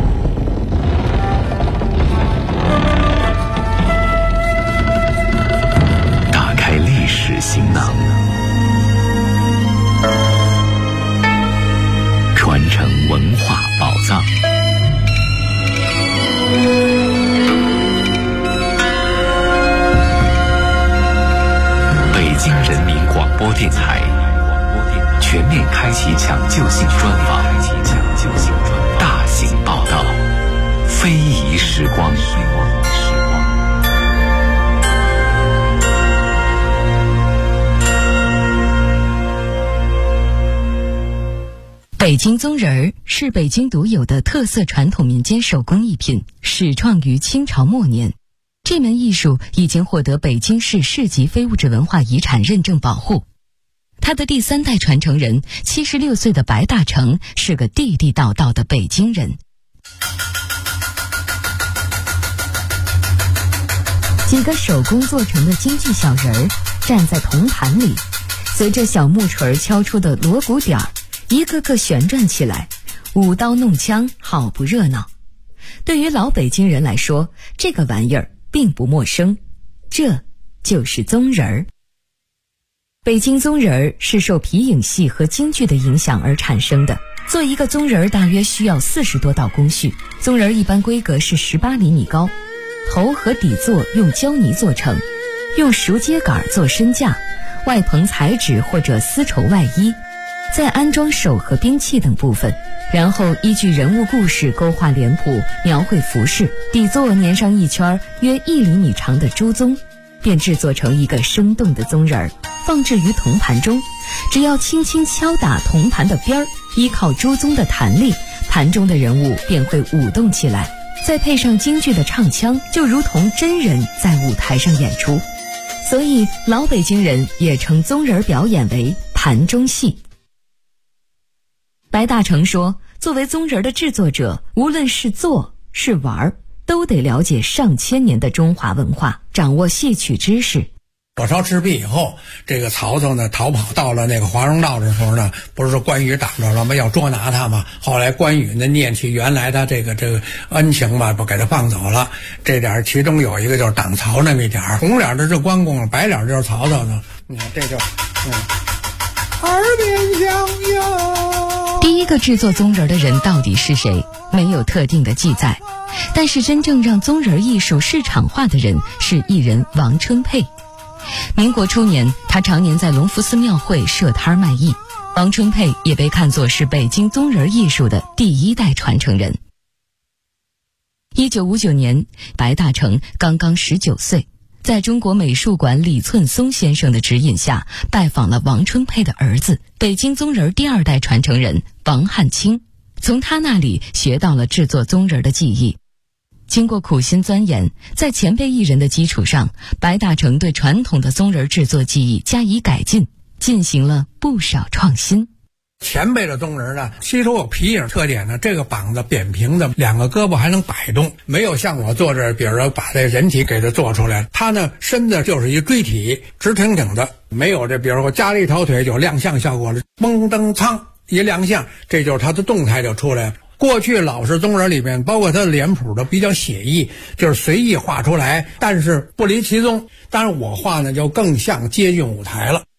藏。北京人民广播电台全面开启抢救性专访，大型报道，非遗时光。 北京宗人儿是北京独有的特色传统民间手工艺品，始创于清朝末年。这门艺术已经获得北京市市级非物质文化遗产认证保护。他的第3代传承人76岁的白大成是个地地道道的北京人。几个手工做成的京剧小人儿站在铜盘里，随着小木锤敲出的锣鼓点儿，一个个旋转起来，舞刀弄枪，好不热闹。对于老北京人来说，这个玩意儿并不陌生，这就是宗人儿。北京宗人儿是受皮影戏和京剧的影响而产生的。做一个宗人儿大约需要40多道工序。宗人儿一般规格是18厘米高，头和底座用胶泥做成，用熟秸秆做身架，外棚彩纸或者丝绸外衣，再安装手和兵器等部分，然后依据人物故事勾画脸谱，描绘服饰，底座粘上一圈约1厘米长的朱宗，便制作成一个生动的宗人儿，放置于铜盘中。只要轻轻敲打铜盘的边儿，依靠朱宗的弹力，盘中的人物便会舞动起来，再配上京剧的唱腔，就如同真人在舞台上演出。所以老北京人也称宗人表演为盘中戏。白大成说，作为宗人的制作者，无论是做是玩，都得了解上千年的中华文化，掌握戏曲知识。 火烧赤壁以后，这个曹操呢逃跑到了那个华容道的时候呢，不是说关羽挡着了吗？要捉拿他嘛。后来关羽呢念起原来他这个恩情嘛，不给他放走了。这点其中有一个就是挡曹那么一点，红脸的是关公，白脸就是曹操呢。你看这就耳边响哟。 第一个制作宗人的人到底是谁？没有特定的记载。但是真正让宗人艺术市场化的人是艺人王春佩。民国初年，他常年在隆福寺庙会设摊卖艺。王春佩也被看作是北京宗人艺术的第1代传承人。1959年，白大成刚刚19岁，在中国美术馆李寸松先生的指引下，拜访了王春佩的儿子，北京宗人第2代传承人王汉卿，从他那里学到了制作宗人的技艺。经过苦心钻研，在前辈艺人的基础上，白大成对传统的宗人制作技艺加以改进，进行了不少创新。 前辈的宗人呢，吸收有皮影特点呢，这个膀子扁平的，2个胳膊还能摆动，没有像我做这，比如说把这人体给它做出来，他呢身子就是一锥体，直挺挺的，没有这比如说加了一条腿有亮相效果的，嘣噔噌一亮相，这就是他的动态就出来了。过去老式宗人里面，包括他的脸谱都比较写意，就是随意画出来，但是不离其宗。当然我画呢就更像接近舞台了。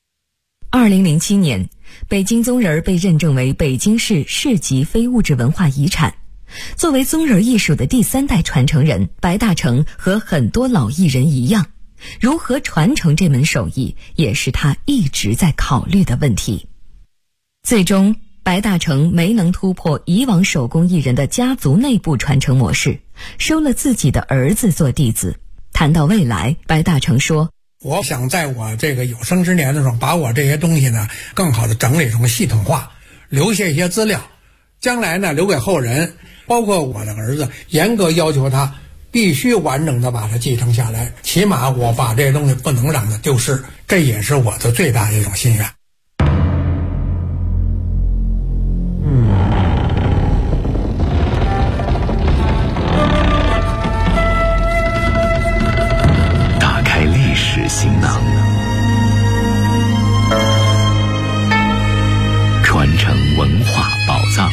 2007年，北京宗人被认证为北京市市级非物质文化遗产。作为宗人艺术的第3代传承人，白大成和很多老艺人一样，如何传承这门手艺，也是他一直在考虑的问题。最终白大成没能突破以往手工艺人的家族内部传承模式，收了自己的儿子做弟子。谈到未来，白大成说， 我想在我这个有生之年的时候，把我这些东西呢更好的整理成系统化，留下一些资料，将来呢留给后人，包括我的儿子，严格要求他必须完整的把它继承下来，起码我把这些东西不能让它丢失，这也是我的最大的一种心愿。 行囊，传承文化宝藏。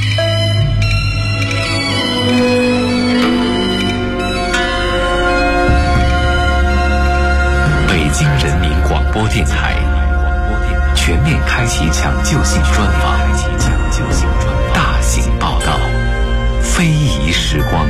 北京人民广播电台全面开启抢救性专访，大型报道， 非遗时光。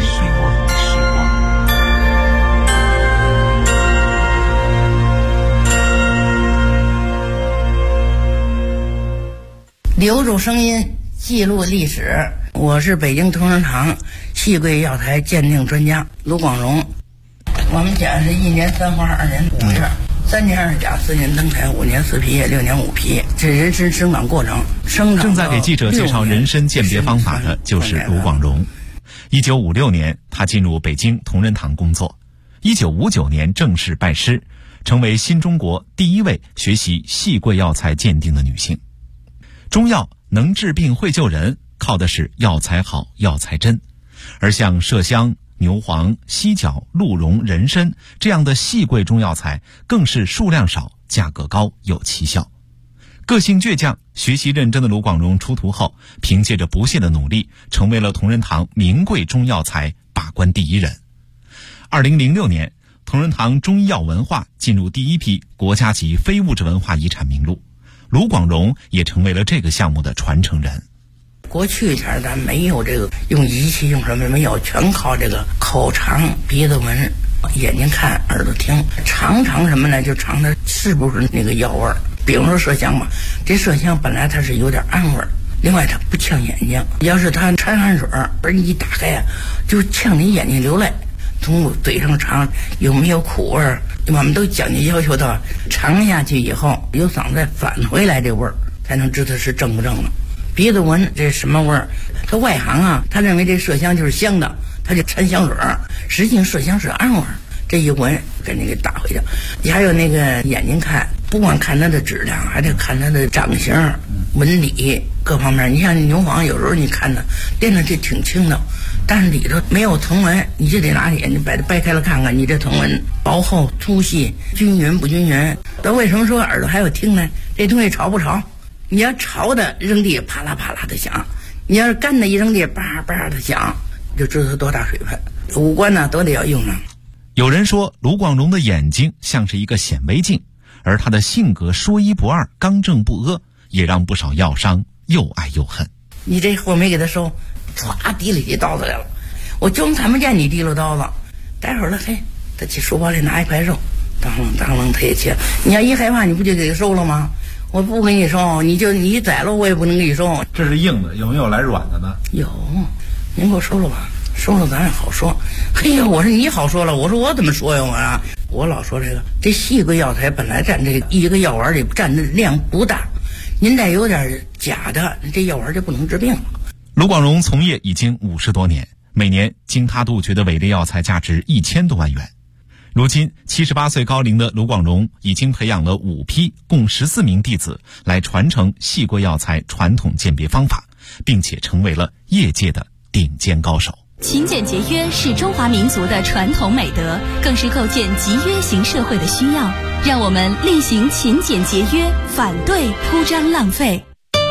留住声音，记录历史。我是北京同仁堂戏柜药材鉴定专家卢广荣。我们讲是1年3花2年5月，3年2甲4年登台5年4皮叶6年5皮，这人参生长过程。 正在给记者介绍人参鉴别方法的就是卢广荣。1956年，他进入北京同仁堂工作。1959年正式拜师，成为新中国第1位学习戏柜药材鉴定的女性。中药能治病会救人，靠的是药材好、药材真。而像麝香、牛黄、犀角、鹿茸、人参这样的细贵中药材，更是数量少、价格高、有奇效。个性倔强、学习认真的卢广荣出徒后，凭借着不懈的努力，成为了同仁堂名贵中药材把关第1人。2006年，同仁堂中医药文化进入第1批国家级非物质文化遗产名录，卢广荣也成为了这个项目的传承人。 过去前咱没有这个用仪器用什么没有，全靠这个口尝、鼻子闻、眼睛看、耳朵听，尝什么呢？就尝它是不是那个药味儿。比如说麝香吧，这麝香本来它是有点暗味儿，另外它不呛眼睛，要是它掺汗水而你一打开啊，就呛你眼睛流泪。从嘴上尝有没有苦味儿，我们都讲究要求到尝下去以后由嗓子再返回来这味儿，才能知道是正不正了。鼻子闻这什么味儿？他外行啊，他认为这麝香就是香的，他就掺香水儿，实际上麝香是暗味儿。这一闻给你给打回去。你还有那个眼睛看，不光看它的质量，还得看它的长形、纹理各方面。你像牛黄，有时候你看它练的这挺轻的，但是里头没有藤纹，你就得拿眼睛把它掰开了看看，你这藤纹薄厚、粗细、均匀不均匀。那为什么说耳朵还有听呢？这东西潮不潮？你要潮的扔地啪啦啪啦的响，你要是干的一扔地叭叭的响，就知道它多大水分。五官呢都得要用上。 有人说卢广荣的眼睛像是一个显微镜，而他的性格说一不二、刚正不阿，也让不少药商又爱又恨。 你这货没给他收，唰提起刀子来了，我就看不见你提溜刀子。待会儿了，嘿，他去书包里拿一块肉，当啷他也切。你要一害怕，你不就给他收了吗？我不给你收，你宰了我也不能给你收。 这是硬的，有没有来软的呢？ 有，您给我收了吧，收了咱也好说。嘿呀，我说你好说了，我说我怎么说呀？我老说这细个药材本来占这一个药丸里占的量不大，您再有点假的，这药丸就不能治病了。 卢广荣从业已经50多年，每年经他杜绝的伪劣药材价值1000多万元。如今78岁高龄的卢广荣已经培养了5批共14名弟子来传承细贵药材传统鉴别方法，并且成为了业界的顶尖高手。 勤俭节约是中华民族的传统美德，更是构建集约型社会的需要。让我们厉行勤俭节约，反对铺张浪费。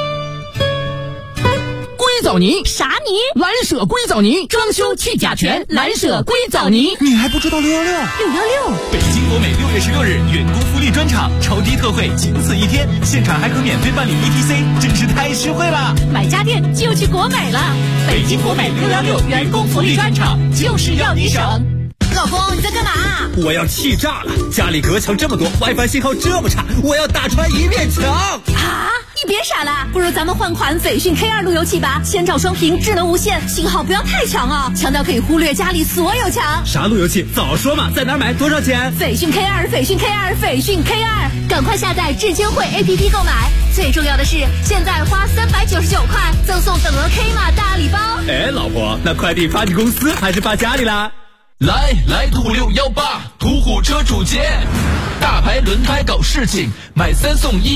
硅藻泥啥泥？ 蓝舍硅藻泥，装修去甲醛，蓝舍硅藻泥。 你还不知道616？616！ 北京国美6月16日员工福利专场，超低特惠，仅此一天，现场还可免费办理 ETC， 真是太实惠了！ 买家电就去国美了。 北京国美616员工福利专场，就是要你省。 老公，你在干嘛？ 我要气炸了！家里隔墙这么多 ，WiFi 信号这么差，我要打穿一面墙！ 啊！你别傻了，不如咱们换款斐讯 K2 路由器吧，千兆双屏，智能无线，信号不要太强啊，强到可以忽略家里所有墙。 啥路由器？早说嘛！在哪儿买？多少钱？ 斐讯 K2，斐讯 K2，斐讯 K2，赶快下载智金汇 APP 购买。最重要的是，现在花399块赠送等额 K 码大礼包。 哎，老婆，那快递发你公司还是发家里啦？ 来途虎618，途虎车主节，大牌轮胎搞事情，买3送1。